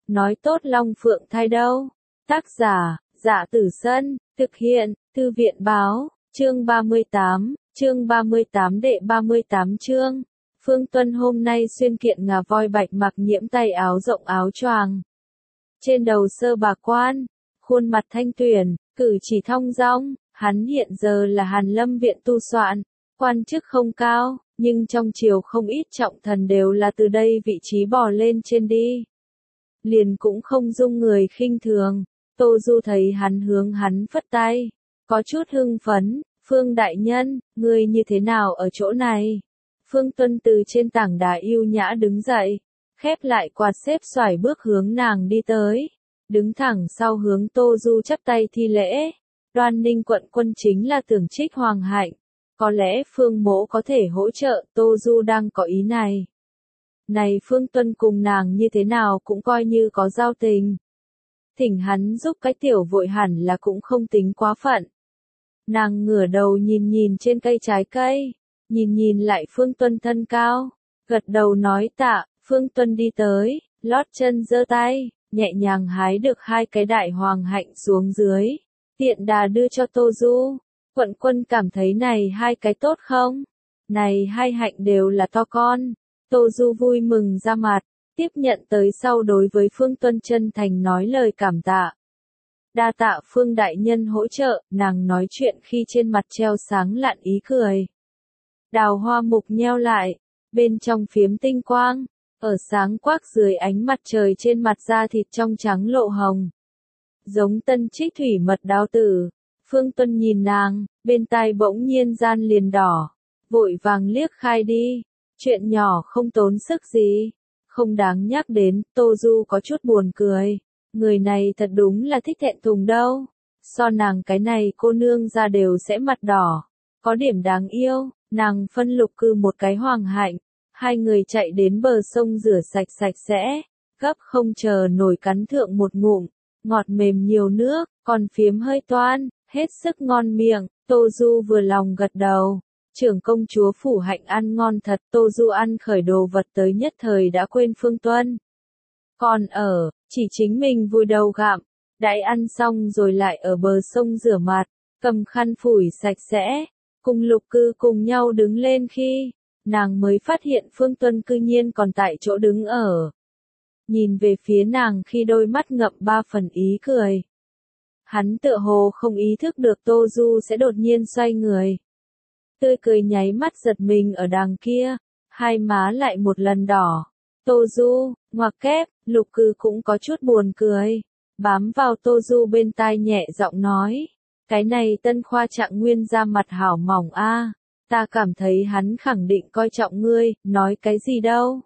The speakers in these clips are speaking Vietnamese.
nói tốt Long Phượng thai đâu. Tác giả, Dạ Tử Sân, thực hiện, Thư viện Báo, chương 38 đệ 38 chương. Phương Tuân hôm nay xuyên kiện ngà voi bạch mặc nhiễm tay áo rộng áo choàng. Trên đầu sơ bà quan, khuôn mặt thanh tuyển, cử chỉ thong dong, hắn hiện giờ là Hàn Lâm viện tu soạn, quan chức không cao, nhưng trong triều không ít trọng thần đều là từ đây vị trí bò lên trên đi. Liền cũng không dung người khinh thường. Tô Du thấy hắn hướng hắn phất tay, có chút hưng phấn, Phương đại nhân, ngươi như thế nào ở chỗ này? Phương Tuân từ trên tảng đá yêu nhã đứng dậy, khép lại quạt xếp xoải bước hướng nàng đi tới, đứng thẳng sau hướng Tô Du chắp tay thi lễ. Đoan Ninh quận quân chính là tưởng trích hoàng hạnh, có lẽ Phương mỗ có thể hỗ trợ, Tô Du đang có ý này. Này Phương Tuân cùng nàng như thế nào cũng coi như có giao tình. Thỉnh hắn giúp cái tiểu vội hẳn là cũng không tính quá phận. Nàng ngửa đầu nhìn nhìn trên cây trái cây, nhìn lại Phương Tuân thân cao, gật đầu nói tạ. Phương Tuân đi tới, lót chân giơ tay, nhẹ nhàng hái được hai cái đại hoàng hạnh xuống dưới, tiện đà đưa cho Tô Du. Quận quân cảm thấy này hai cái tốt không? Này hai hạnh đều là to con. Tô Du vui mừng ra mặt, tiếp nhận tới sau đối với Phương Tuân chân thành nói lời cảm tạ. Đa tạ Phương đại nhân hỗ trợ, nàng nói chuyện khi trên mặt treo sáng lạn ý cười. Đào hoa mục nheo lại, bên trong phiếm tinh quang, ở sáng quắc dưới ánh mặt trời trên mặt da thịt trong trắng lộ hồng. Giống tân trích thủy mật đao tử. Phương Tuân nhìn nàng, bên tai bỗng nhiên gian liền đỏ, vội vàng liếc khai đi. Chuyện nhỏ không tốn sức gì, không đáng nhắc đến. Tô Du có chút buồn cười, người này thật đúng là thích thẹn thùng đâu. So nàng cái này cô nương ra đều sẽ mặt đỏ, có điểm đáng yêu. Nàng phân Lục Cư một cái hoàng hạnh, hai người chạy đến bờ sông rửa sạch sẽ, gấp không chờ nổi cắn thượng một ngụm, ngọt mềm nhiều nước, còn phiếm hơi toan, hết sức ngon miệng. Tô Du vừa lòng gật đầu. Trưởng công chúa phủ hạnh ăn ngon thật. Tô Du ăn khởi đồ vật tới nhất thời đã quên Phương Tuân. Còn chỉ chính mình vùi đầu gặm, đãi ăn xong rồi lại ở bờ sông rửa mặt, cầm khăn phủi sạch sẽ, cùng Lục Cư cùng nhau đứng lên khi, nàng mới phát hiện Phương Tuân cư nhiên còn tại chỗ đứng ở. Nhìn về phía nàng khi đôi mắt ngậm ba phần ý cười. Hắn tựa hồ không ý thức được Tô Du sẽ đột nhiên xoay người. Tươi cười nháy mắt giật mình ở đằng kia, hai má lại một lần đỏ. Tô Du, ngoặc kép, Lục Cư cũng có chút buồn cười, bám vào Tô Du bên tai nhẹ giọng nói, cái này Tân Khoa Trạng Nguyên ra mặt hảo mỏng a, ta cảm thấy hắn khẳng định coi trọng ngươi, nói cái gì đâu.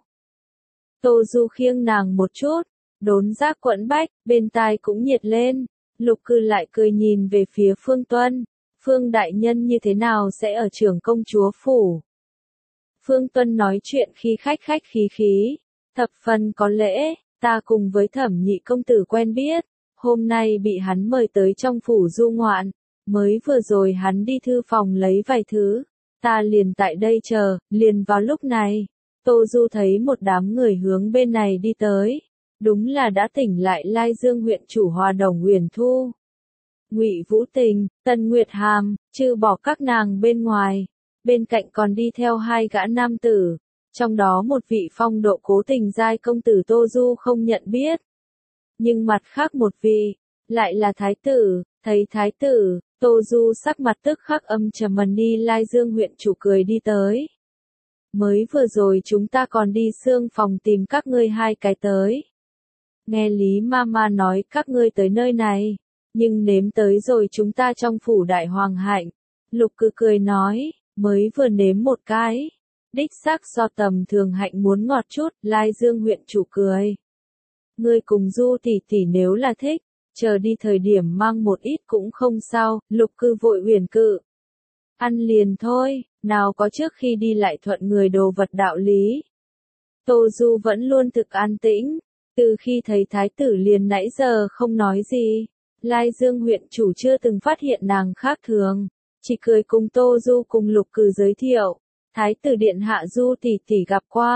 Tô Du khiêng nàng một chút, đốn giác quẫn bách, bên tai cũng nhiệt lên. Lục Cư lại cười nhìn về phía Phương Tuân. Phương đại nhân như thế nào sẽ ở trưởng công chúa phủ? Phương Tuân nói chuyện khi khách khí, thập phần có lễ, ta cùng với Thẩm nhị công tử quen biết, hôm nay bị hắn mời tới trong phủ du ngoạn, mới vừa rồi hắn đi thư phòng lấy vài thứ, ta liền tại đây chờ. Liền vào lúc này, Tô Du thấy một đám người hướng bên này đi tới, đúng là đã tỉnh lại Lai Dương huyện chủ Hòa Đồng Uyển Thu, Ngụy Vũ Tình, Tần Nguyệt Hàm, trừ bỏ các nàng bên ngoài, bên cạnh còn đi theo hai gã nam tử, trong đó một vị phong độ cố tình giai công tử Tô Du không nhận biết. Nhưng mặt khác một vị, lại là thái tử. Thấy thái tử, Tô Du sắc mặt tức khắc âm trầm. Đi Lai Dương huyện chủ cười đi tới. Mới vừa rồi chúng ta còn đi xương phòng tìm các ngươi hai cái tới. Nghe Lý Mama nói các ngươi tới nơi này, nhưng nếm tới rồi chúng ta trong phủ đại hoàng hạnh. Lục Cư cười nói, mới vừa nếm một cái, đích xác so tầm thường hạnh muốn ngọt chút. Lai Dương huyện chủ cười, ngươi cùng Du tỷ tỷ nếu là thích, chờ đi thời điểm mang một ít cũng không sao. Lục Cư vội uyển cự, ăn liền thôi, nào có trước khi đi lại thuận người đồ vật đạo lý. Tô Du vẫn luôn thực an tĩnh, từ khi thấy thái tử liền nãy giờ không nói gì. Lai Dương huyện chủ chưa từng phát hiện nàng khác thường, chỉ cười cùng Tô Du cùng Lục Cư giới thiệu, thái tử điện hạ Du tỷ tỷ gặp qua.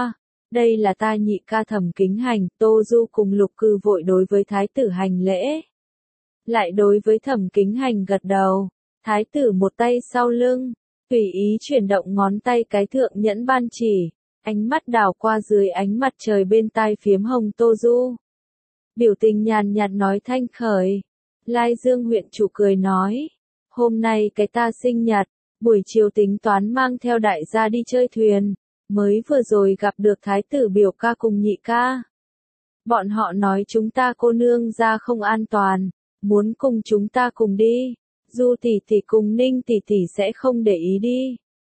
đây là ta nhị ca Thẩm Kính Hành. Tô Du cùng Lục Cư vội đối với thái tử hành lễ. Lại đối với Thẩm Kính Hành gật đầu, thái tử một tay sau lưng, tùy ý chuyển động ngón tay cái thượng nhẫn ban chỉ, ánh mắt đảo qua dưới ánh mặt trời bên tai phiếm hồng Tô Du. Biểu tình nhàn nhạt nói thanh khởi. Lai Dương huyện chủ cười nói, hôm nay cái ta sinh nhật, buổi chiều tính toán mang theo đại gia đi chơi thuyền, mới vừa rồi gặp được thái tử biểu ca cùng nhị ca. Bọn họ nói chúng ta cô nương ra không an toàn, muốn cùng chúng ta cùng đi, Du tỷ tỷ cùng Ninh tỷ tỷ sẽ không để ý đi.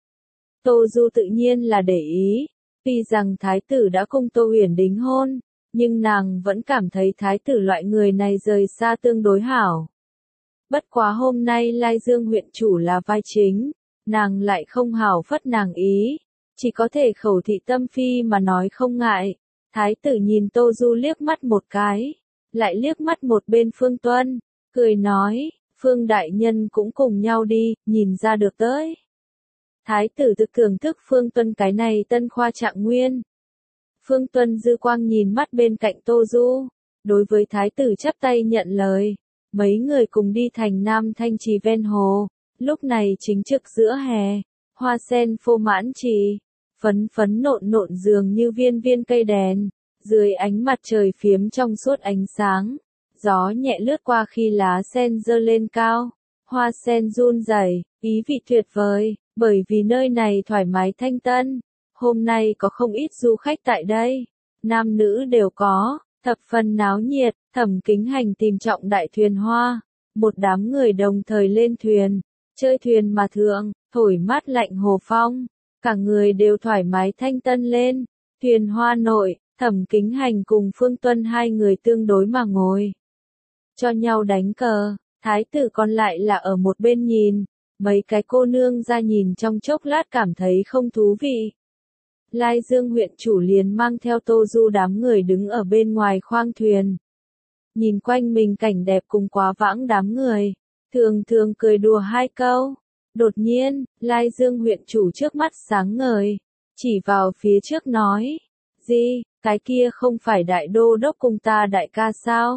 Tô Du tự nhiên là để ý, tuy rằng thái tử đã cùng Tô Huyền đính hôn, nhưng nàng vẫn cảm thấy thái tử loại người này rời xa tương đối hảo. Bất quá hôm nay Lai Dương huyện chủ là vai chính, nàng lại không hảo phất nàng ý, chỉ có thể khẩu thị tâm phi mà nói không ngại. Thái tử nhìn Tô Du liếc mắt một cái, lại liếc mắt một bên Phương Tuân, cười nói, Phương đại nhân cũng cùng nhau đi, nhìn ra được tới. Thái tử thực thưởng thức Phương Tuân cái này tân khoa trạng nguyên. Phương Tuân dư quang nhìn mắt bên cạnh Tô Du, đối với thái tử chắp tay nhận lời. Mấy người cùng đi thành Nam Thanh Trì ven hồ, lúc này chính trực giữa hè, hoa sen phô mãn trì, phấn phấn nộn nộn dường như viên viên cây đèn, dưới ánh mặt trời phiếm trong suốt ánh sáng, gió nhẹ lướt qua khi lá sen dơ lên cao, hoa sen run rẩy, ý vị tuyệt vời, bởi vì nơi này thoải mái thanh tân. Hôm nay có không ít du khách tại đây, nam nữ đều có, thập phần náo nhiệt. Thẩm Kính Hành tìm trọng đại thuyền hoa, một đám người đồng thời lên thuyền, chơi thuyền mà thượng, thổi mát lạnh hồ phong, cả người đều thoải mái thanh tân lên. Thuyền hoa nội, Thẩm Kính Hành cùng Phương Tuân hai người tương đối mà ngồi, cho nhau đánh cờ, thái tử còn lại là ở một bên nhìn, mấy cái cô nương ra nhìn trong chốc lát cảm thấy không thú vị. Lai Dương huyện chủ liền mang theo Tô Du đám người đứng ở bên ngoài khoang thuyền. Nhìn quanh mình cảnh đẹp cùng quá vãng đám người, thường thường cười đùa hai câu. Đột nhiên, Lai Dương huyện chủ trước mắt sáng ngời, chỉ vào phía trước nói, gì, cái kia không phải đại đô đốc cùng ta đại ca sao?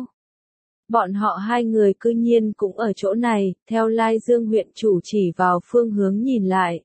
Bọn họ hai người cư nhiên cũng ở chỗ này, theo Lai Dương huyện chủ chỉ vào phương hướng nhìn lại.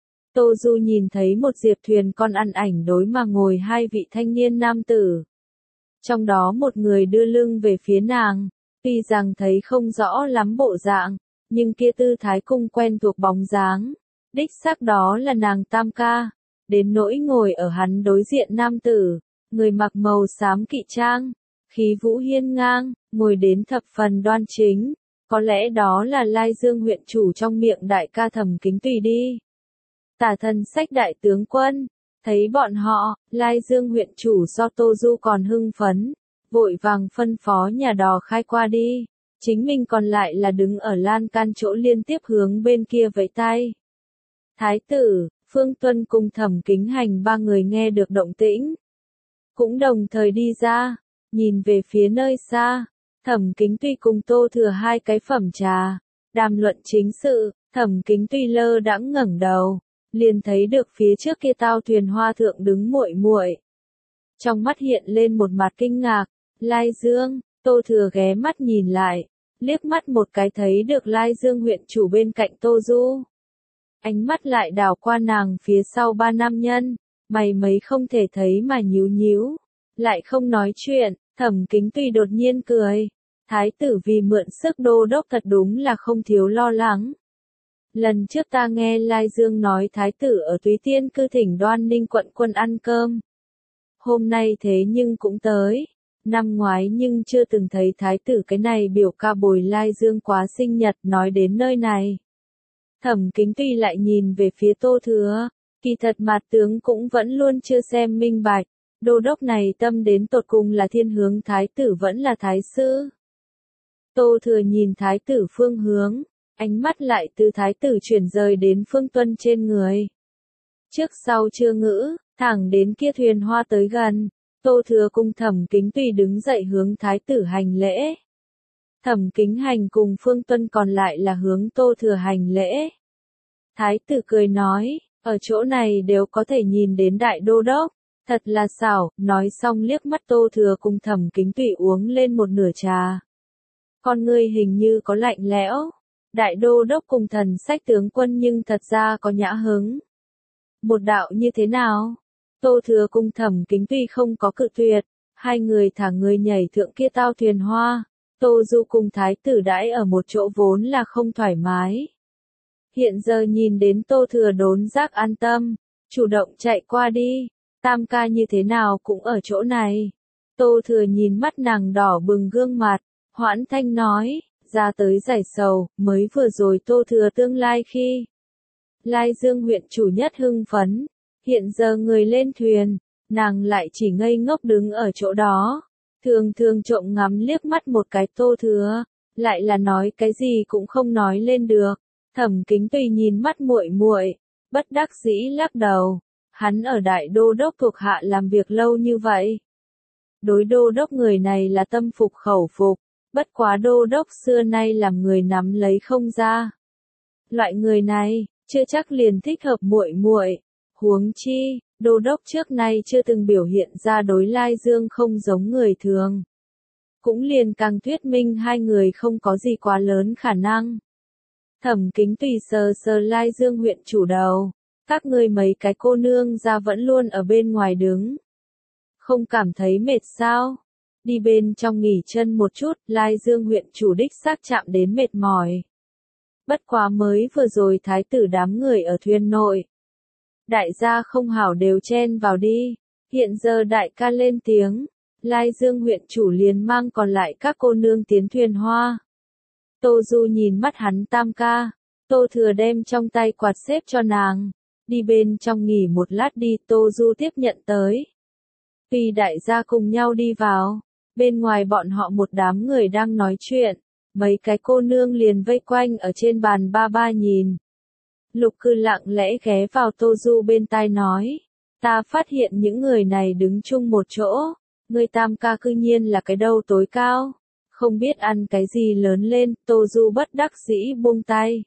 Tô Du nhìn thấy một diệp thuyền con ăn ảnh đối mà ngồi hai vị thanh niên nam tử. Trong đó một người đưa lưng về phía nàng, tuy rằng thấy không rõ lắm bộ dạng, nhưng kia tư thái cung quen thuộc bóng dáng, đích xác đó là nàng tam ca. Đến nỗi ngồi ở hắn đối diện nam tử, người mặc màu xám kỵ trang, khí vũ hiên ngang, ngồi đến thập phần đoan chính, có lẽ đó là Lai Dương huyện chủ trong miệng đại ca Thẩm Kính Tùy đi. Tả Thần Sách đại tướng quân, thấy bọn họ, Lai Dương huyện chủ so Tô Du còn hưng phấn, vội vàng phân phó nhà đò khai qua đi, chính mình còn lại là đứng ở lan can chỗ liên tiếp hướng bên kia vẫy tay. Thái tử, Phương Tuân cùng Thẩm Kính Hành ba người nghe được động tĩnh, cũng đồng thời đi ra, nhìn về phía nơi xa, Thẩm Kính Tùy cùng Tô Thừa hai cái phẩm trà, đàm luận chính sự. Thẩm Kính Tùy lơ đãng ngẩng đầu, liền thấy được phía trước kia tao thuyền hoa thượng đứng muội muội. Trong mắt hiện lên một mặt kinh ngạc, Lai Dương. Tô Thừa ghé mắt nhìn lại, liếc mắt một cái thấy được Lai Dương huyện chủ bên cạnh Tô Du. Ánh mắt lại đảo qua nàng phía sau ba nam nhân, mày mấy không thể thấy mà nhíu nhíu, lại không nói chuyện. Thẩm Kính Tùy đột nhiên cười, thái tử vì mượn sức đô đốc thật đúng là không thiếu lo lắng. Lần trước ta nghe Lai Dương nói thái tử ở Túy Tiên cư thỉnh Đoan Ninh quận quân ăn cơm. Hôm nay thế nhưng cũng tới, năm ngoái nhưng chưa từng thấy thái tử cái này biểu ca bồi Lai Dương quá sinh nhật. Nói đến nơi này, Thẩm Kính Tùy lại nhìn về phía Tô Thừa, kỳ thật mặt tướng cũng vẫn luôn chưa xem minh bạch, đô đốc này tâm đến tột cùng là thiên hướng thái tử vẫn là thái sư. Tô Thừa nhìn thái tử phương hướng, ánh mắt lại từ thái tử chuyển rời đến Phương Tuân trên người. Trước sau chưa ngữ, thẳng đến kia thuyền hoa tới gần, Tô Thừa cùng Thẩm Kính Tùy đứng dậy hướng thái tử hành lễ. Thẩm Kính Hành cùng Phương Tuân còn lại là hướng Tô Thừa hành lễ. Thái tử cười nói, ở chỗ này đều có thể nhìn đến đại đô đốc, Thật là xảo, nói xong liếc mắt Tô Thừa cùng Thẩm Kính Tùy uống lên một nửa trà. Con ngươi hình như có lạnh lẽo. Đại đô đốc cùng thần sách tướng quân nhưng thật ra có nhã hứng. Một đạo như thế nào? Tô Thừa cùng Thẩm Kính Tùy không có cự tuyệt, hai người thả người nhảy thượng kia tao thuyền hoa. Tô Du cùng thái tử đãi ở một chỗ vốn là không thoải mái. Hiện giờ nhìn đến Tô Thừa đốn giác an tâm, chủ động chạy qua đi. Tam ca như thế nào cũng ở chỗ này. Tô Thừa nhìn mắt nàng đỏ bừng gương mặt, hoãn thanh nói, ra tới giải sầu, mới vừa rồi Tô Thừa tương lai khi. Lai Dương huyện chủ nhất hưng phấn, hiện giờ người lên thuyền, nàng lại chỉ ngây ngốc đứng ở chỗ đó. Thường thường trộm ngắm liếc mắt một cái Tô Thừa, lại là nói cái gì cũng không nói lên được. Thẩm Kính Tùy nhìn mắt muội muội, bất đắc dĩ lắc đầu. Hắn ở đại đô đốc thuộc hạ làm việc lâu như vậy. Đối đô đốc người này là tâm phục khẩu phục, bất quá đô đốc xưa nay làm người nắm lấy không ra. Loại người này, chưa chắc liền thích hợp muội muội. Huống chi, đô đốc trước nay chưa từng biểu hiện ra đối Lai Dương không giống người thường. Cũng liền càng thuyết minh hai người không có gì quá lớn khả năng. Thẩm Kính Tùy sờ sờ Lai Dương huyện chủ đầu. Các ngươi mấy cái cô nương ra vẫn luôn ở bên ngoài đứng. Không cảm thấy mệt sao? Đi bên trong nghỉ chân một chút, Lai Dương huyện chủ đích xác chạm đến mệt mỏi. Bất quá mới vừa rồi thái tử đám người ở thuyền nội. Đại gia không hảo đều chen vào đi. Hiện giờ đại ca lên tiếng, Lai Dương huyện chủ liền mang còn lại các cô nương tiến thuyền hoa. Tô Du nhìn mắt hắn tam ca, Tô Thừa đem trong tay quạt xếp cho nàng. Đi bên trong nghỉ một lát đi, Tô Du tiếp nhận tới. Tuy đại gia cùng nhau đi vào, bên ngoài bọn họ một đám người đang nói chuyện, mấy cái cô nương liền vây quanh ở trên bàn ba ba nhìn. Lục Cư lặng lẽ ghé vào Tô Du bên tai nói, ta phát hiện những người này đứng chung một chỗ, người tam ca cư nhiên là cái đầu tối cao, không biết ăn cái gì lớn lên, Tô Du bất đắc dĩ buông tay.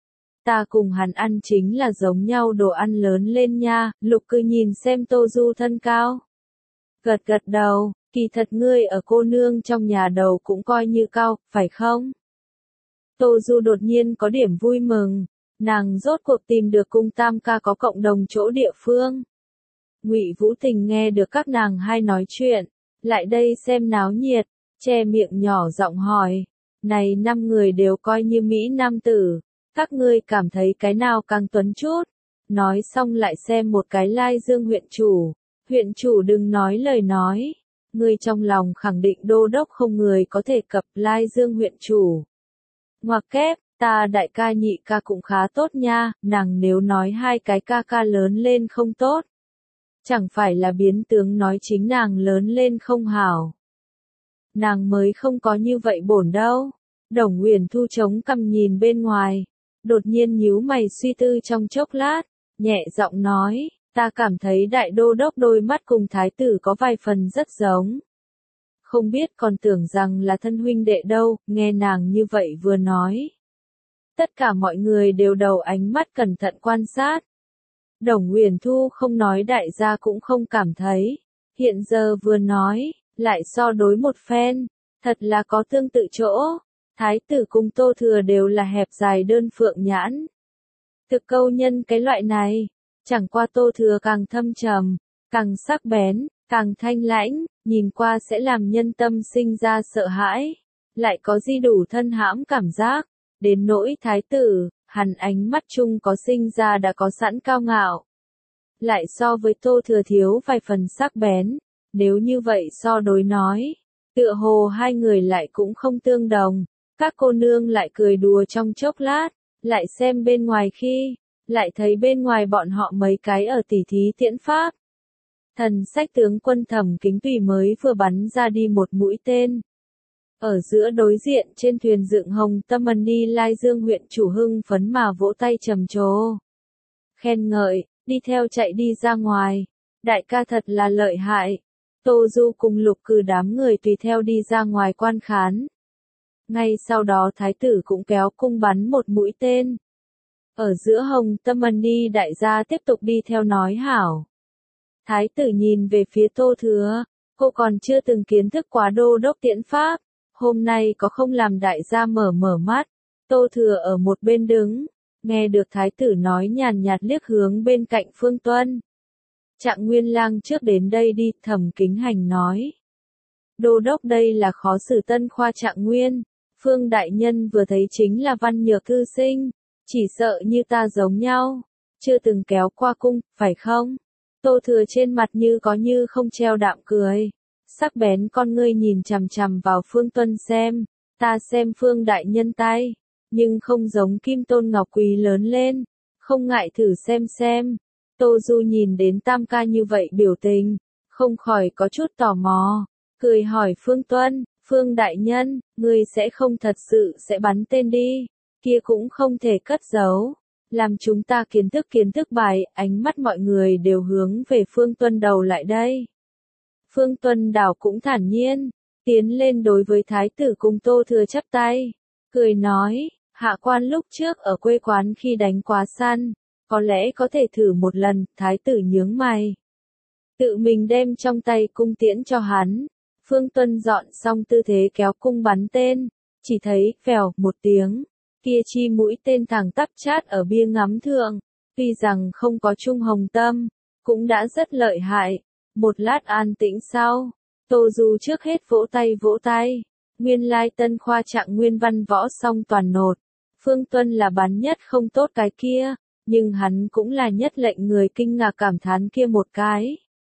Ta cùng hắn ăn chính là giống nhau đồ ăn lớn lên nha, Lục Cư nhìn xem Tô Du thân cao. Gật gật đầu, kỳ thật ngươi ở cô nương trong nhà đầu cũng coi như cao, phải không? Tô Du đột nhiên có điểm vui mừng, nàng rốt cuộc tìm được cung tam ca có cộng đồng chỗ địa phương. Ngụy Vũ Tình nghe được các nàng hai nói chuyện, lại đây xem náo nhiệt, che miệng nhỏ giọng hỏi, này 5 người đều coi như Mỹ nam tử. Các ngươi cảm thấy cái nào càng tuấn chút? Nói xong lại xem một cái Lai Dương huyện chủ. Huyện chủ đừng nói lời nói. Ngươi trong lòng khẳng định đô đốc không người có thể cập Lai Dương huyện chủ. Ngoặc kép, ta đại ca nhị ca cũng khá tốt nha, nàng nếu nói hai cái ca ca lớn lên không tốt. Chẳng phải là biến tướng nói chính nàng lớn lên không hảo. Nàng mới không có như vậy bổn đâu. Đồng Uyển Thu chống cằm nhìn bên ngoài. Đột nhiên nhíu mày suy tư trong chốc lát, nhẹ giọng nói, ta cảm thấy đại đô đốc đôi mắt cùng thái tử có vài phần rất giống. Không biết còn tưởng rằng là thân huynh đệ đâu, nghe nàng như vậy vừa nói. Tất cả mọi người đều đầu ánh mắt cẩn thận quan sát. Đồng Uyển Thu không nói đại gia cũng không cảm thấy. Hiện giờ vừa nói, lại so đối một phen, thật là có tương tự chỗ. Thái tử cùng Tô Thừa đều là hẹp dài đơn phượng nhãn. Thực câu nhân cái loại này, chẳng qua Tô Thừa càng thâm trầm, càng sắc bén, càng thanh lãnh, nhìn qua sẽ làm nhân tâm sinh ra sợ hãi, lại có di đủ thân hãm cảm giác, đến nỗi thái tử, hắn ánh mắt chung có sinh ra đã có sẵn cao ngạo. Lại so với Tô Thừa thiếu vài phần sắc bén, nếu như vậy so đối nói, tựa hồ hai người lại cũng không tương đồng. Các cô nương lại cười đùa trong chốc lát, lại xem bên ngoài khi, lại thấy bên ngoài bọn họ mấy cái ở tỉ thí tiễn pháp. Thần sách tướng quân Thẩm Kính Tùy mới vừa bắn ra đi một mũi tên. Ở giữa đối diện trên thuyền dựng hồng tâm ân đi Lai Dương huyện chủ hưng phấn mà vỗ tay trầm trồ. Khen ngợi, đi theo chạy đi ra ngoài. Đại ca thật là lợi hại. Tô Du cùng Lục Cử đám người tùy theo đi ra ngoài quan khán. Ngay sau đó thái tử cũng kéo cung bắn một mũi tên. Ở giữa hồng tâm ân đi đại gia tiếp tục đi theo nói hảo. Thái tử nhìn về phía Tô Thừa, cô còn chưa từng kiến thức quá đô đốc tiễn pháp, hôm nay có không làm đại gia mở mở mắt. Tô Thừa ở một bên đứng, nghe được thái tử nói nhàn nhạt liếc hướng bên cạnh Phương Tuân. Trạng Nguyên Lang trước đến đây đi, Thẩm Kính Hành nói. Đô đốc đây là khó xử tân khoa Trạng Nguyên, Phương đại nhân vừa thấy chính là văn nhược thư sinh, chỉ sợ như ta giống nhau, chưa từng kéo qua cung, phải không? Tô Thừa trên mặt như có như không treo đạm cười, sắc bén con ngươi nhìn chằm chằm vào Phương Tuân xem, ta xem Phương đại nhân tay, nhưng không giống kim tôn ngọc quý lớn lên, không ngại thử xem. Tô Du nhìn đến Tam ca như vậy biểu tình, không khỏi có chút tò mò, cười hỏi Phương Tuân, Phương đại nhân, ngươi sẽ không thật sự sẽ bắn tên đi, kia cũng không thể cất giấu. Làm chúng ta kiến thức bài, ánh mắt mọi người đều hướng về Phương Tuân đầu lại đây. Phương Tuân đảo cũng thản nhiên, tiến lên đối với thái tử cùng Tô Thừa chắp tay, cười nói, hạ quan lúc trước ở quê quán khi đánh quá săn, có lẽ có thể thử một lần, thái tử nhướng mày. Tự mình đem trong tay cung tiễn cho hắn, Phương Tuân dọn xong tư thế kéo cung bắn tên, chỉ thấy, vèo, một tiếng. Kia chi mũi tên thẳng tắp chát ở bia ngắm thượng, tuy rằng không có trung hồng tâm, cũng đã rất lợi hại. Một lát an tĩnh sau, Tô Du trước hết vỗ tay, nguyên lai tân khoa Trạng Nguyên văn võ song toàn nột, Phương Tuân là bắn nhất không tốt cái kia, nhưng hắn cũng là nhất lệnh người kinh ngạc cảm thán kia một cái.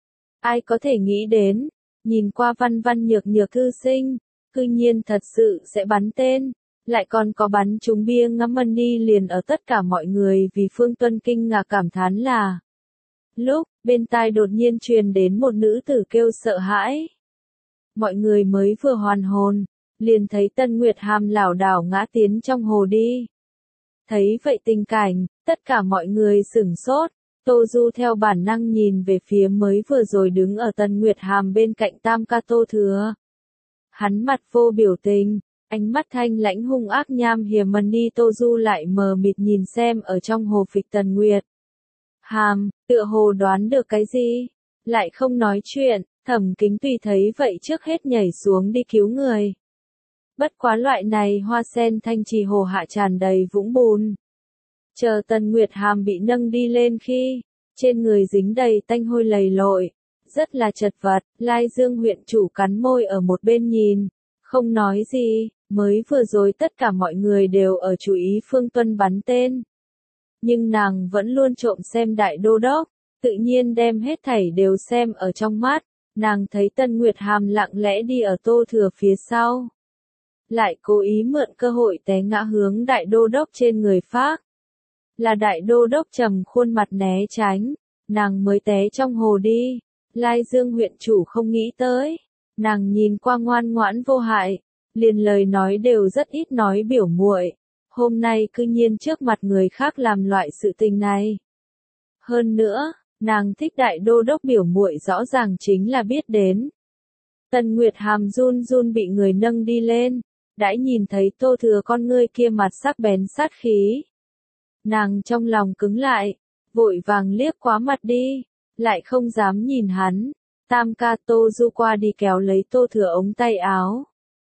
Ai có thể nghĩ đến, nhìn qua văn nhược thư sinh, cư nhiên thật sự sẽ bắn tên. Lại còn có bắn trúng bia ngắm money liền ở tất cả mọi người vì Phương Tuân kinh ngạc cảm thán là. Lúc, bên tai đột nhiên truyền đến một nữ tử kêu sợ hãi. Mọi người mới vừa hoàn hồn, liền thấy Tân Nguyệt Hàm lảo đảo ngã tiến trong hồ đi. Thấy vậy tình cảnh, tất cả mọi người sửng sốt, Tô Du theo bản năng nhìn về phía mới vừa rồi đứng ở Tân Nguyệt Hàm bên cạnh Tam ca Tô Thừa. Hắn mặt vô biểu tình. Ánh mắt thanh lãnh hung ác nham hiểm money Tô Du lại mờ mịt nhìn xem ở trong hồ phịch Tần Nguyệt. Hàm, tựa hồ đoán được cái gì? Lại không nói chuyện, Thẩm Kính Tùy thấy vậy trước hết nhảy xuống đi cứu người. Bất quá loại này hoa sen thanh trì hồ hạ tràn đầy vũng bùn. Chờ Tần Nguyệt Hàm bị nâng đi lên khi, trên người dính đầy tanh hôi lầy lội, rất là chật vật, Lai Dương huyện chủ cắn môi ở một bên nhìn, không nói gì. Mới vừa rồi tất cả mọi người đều ở chú ý Phương Tuân bắn tên. Nhưng nàng vẫn luôn trộm xem đại đô đốc, tự nhiên đem hết thảy đều xem ở trong mắt, nàng thấy Tân Nguyệt Hàm lặng lẽ đi ở Tô Thừa phía sau. Lại cố ý mượn cơ hội té ngã hướng đại đô đốc trên người phác. Là đại đô đốc trầm khuôn mặt né tránh, nàng mới té trong hồ đi, Lai Dương huyện chủ không nghĩ tới, nàng nhìn qua ngoan ngoãn vô hại. Liền lời nói đều rất ít nói biểu muội, hôm nay cư nhiên trước mặt người khác làm loại sự tình này. Hơn nữa, nàng thích đại đô đốc biểu muội rõ ràng chính là biết đến. Tần Nguyệt Hàm run run bị người nâng đi lên, đãi nhìn thấy Tô Thừa con ngươi kia mặt sắc bén sát khí. Nàng trong lòng cứng lại, vội vàng liếc quá mặt đi, lại không dám nhìn hắn. Tam ca Tô Du qua đi kéo lấy Tô Thừa ống tay áo.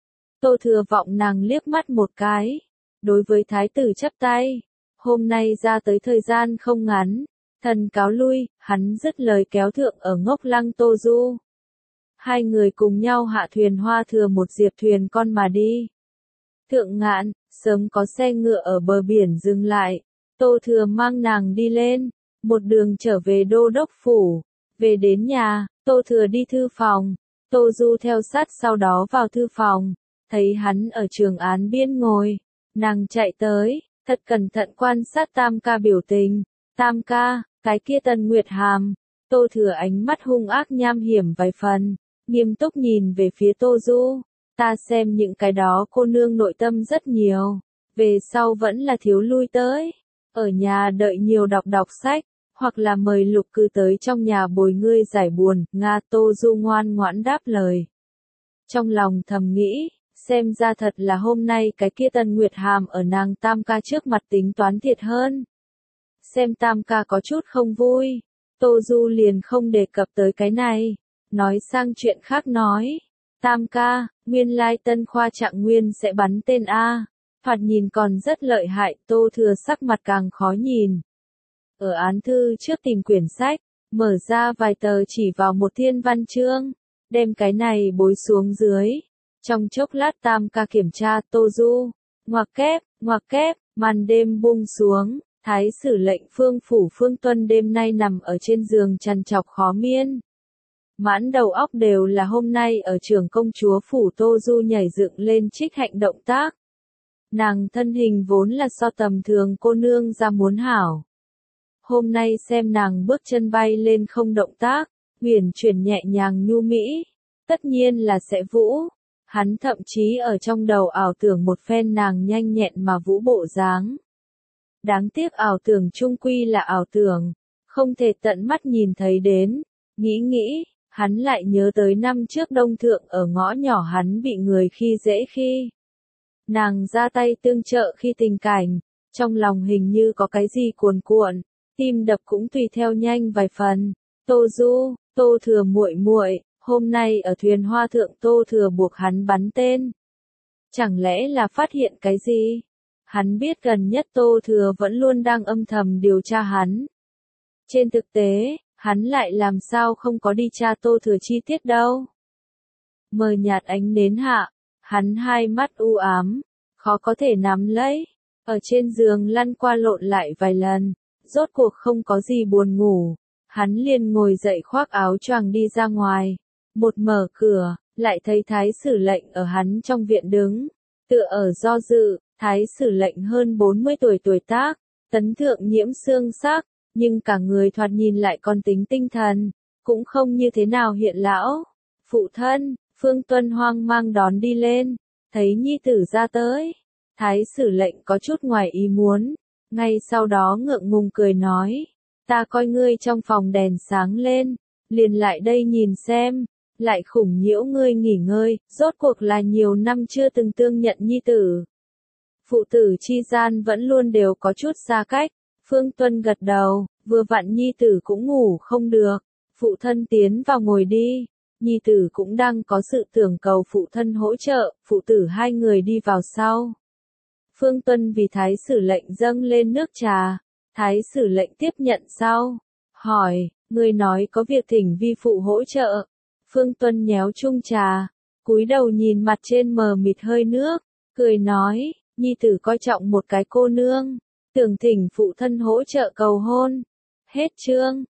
Tô Thừa vọng nàng liếc mắt một cái, đối với thái tử chắp tay, hôm nay ra tới thời gian không ngắn, thần cáo lui, hắn dứt lời kéo thượng ở Ngốc Lăng Tô Du. Hai người cùng nhau hạ thuyền Hoa Thừa một diệp thuyền con mà đi. Thượng ngạn, sớm có xe ngựa ở bờ biển dừng lại, Tô Thừa mang nàng đi lên, một đường trở về đô đốc phủ, về đến nhà, Tô Thừa đi thư phòng, Tô Du theo sát sau đó vào thư phòng. Thấy hắn ở trường án biên ngồi, nàng chạy tới, thật cẩn thận quan sát Tam ca biểu tình. Tam ca, cái kia Tần Nguyệt Hàm, Tô Thừa ánh mắt hung ác nham hiểm vài phần, nghiêm túc nhìn về phía Tô Du. Ta xem những cái đó cô nương nội tâm rất nhiều, về sau vẫn là thiếu lui tới, ở nhà đợi nhiều đọc sách, hoặc là mời Lục Cư tới trong nhà bồi ngươi giải buồn. Nga Tô Du ngoan ngoãn đáp lời. Trong lòng thầm nghĩ. Xem ra thật là hôm nay cái kia Tần Nguyệt Hàm ở nàng Tam ca trước mặt tính toán thiệt hơn. Xem Tam ca có chút không vui, Tô Du liền không đề cập tới cái này, nói sang chuyện khác nói. Tam ca, nguyên lai Tân Khoa Trạng Nguyên sẽ bắn tên A, thoạt nhìn còn rất lợi hại, Tô Thừa sắc mặt càng khó nhìn. Ở án thư trước tìm quyển sách, mở ra vài tờ chỉ vào một thiên văn chương, đem cái này bối xuống dưới. Trong chốc lát Tam ca kiểm tra Tô Du, ngoặc kép, màn đêm buông xuống, thái sử lệnh Phương Phủ Phương Tuân đêm nay nằm ở trên giường trằn trọc khó miên. Mãn đầu óc đều là hôm nay ở trường công chúa Phủ Tô Du nhảy dựng lên trích hạnh động tác. Nàng thân hình vốn là so tầm thường cô nương ra muốn hảo. Hôm nay xem nàng bước chân bay lên không động tác, uyển chuyển nhẹ nhàng nhu mỹ, tất nhiên là sẽ vũ. Hắn thậm chí ở trong đầu ảo tưởng một phen nàng nhanh nhẹn mà vũ bộ dáng. Đáng tiếc ảo tưởng chung quy là ảo tưởng, không thể tận mắt nhìn thấy đến. Nghĩ, hắn lại nhớ tới năm trước Đông Thượng ở ngõ nhỏ hắn bị người khi dễ khi. Nàng ra tay tương trợ khi tình cảnh, trong lòng hình như có cái gì cuồn cuộn, tim đập cũng tùy theo nhanh vài phần. Tô Du, Tô Thừa muội muội, hôm nay ở thuyền hoa thượng Tô Thừa buộc hắn bắn tên. Chẳng lẽ là phát hiện cái gì? Hắn biết gần nhất Tô Thừa vẫn luôn đang âm thầm điều tra hắn. Trên thực tế, hắn lại làm sao không có đi tra Tô Thừa chi tiết đâu. Mờ nhạt ánh nến hạ, hắn hai mắt u ám, khó có thể nắm lấy. Ở trên giường lăn qua lộn lại vài lần, rốt cuộc không có gì buồn ngủ. Hắn liền ngồi dậy khoác áo choàng đi ra ngoài. Một mở cửa, lại thấy thái sử lệnh ở hắn trong viện đứng. Tựa ở do dự, thái sử lệnh hơn 40 tuổi tác, tấn thượng nhiễm xương sắc, nhưng cả người thoạt nhìn lại còn tính tinh thần, cũng không như thế nào hiện lão. Phụ thân, Phương Tuân hoang mang đón đi lên, thấy nhi tử ra tới. Thái sử lệnh có chút ngoài ý muốn, ngay sau đó ngượng ngùng cười nói, ta coi ngươi trong phòng đèn sáng lên, liền lại đây nhìn xem, lại khủng nhiễu ngươi nghỉ ngơi, rốt cuộc là nhiều năm chưa từng tương nhận nhi tử. Phụ tử chi gian vẫn luôn đều có chút xa cách, Phương Tuân gật đầu, vừa vặn nhi tử cũng ngủ không được, phụ thân tiến vào ngồi đi. Nhi tử cũng đang có sự tưởng cầu phụ thân hỗ trợ, phụ tử hai người đi vào sau. Phương Tuân vì thái sử lệnh dâng lên nước trà, thái sử lệnh tiếp nhận sau, hỏi, người nói có việc thỉnh vi phụ hỗ trợ. Phương Tuân nhéo chung trà, cúi đầu nhìn mặt trên mờ mịt hơi nước, cười nói, nhi tử coi trọng một cái cô nương, tưởng thỉnh phụ thân hỗ trợ cầu hôn. Hết chương.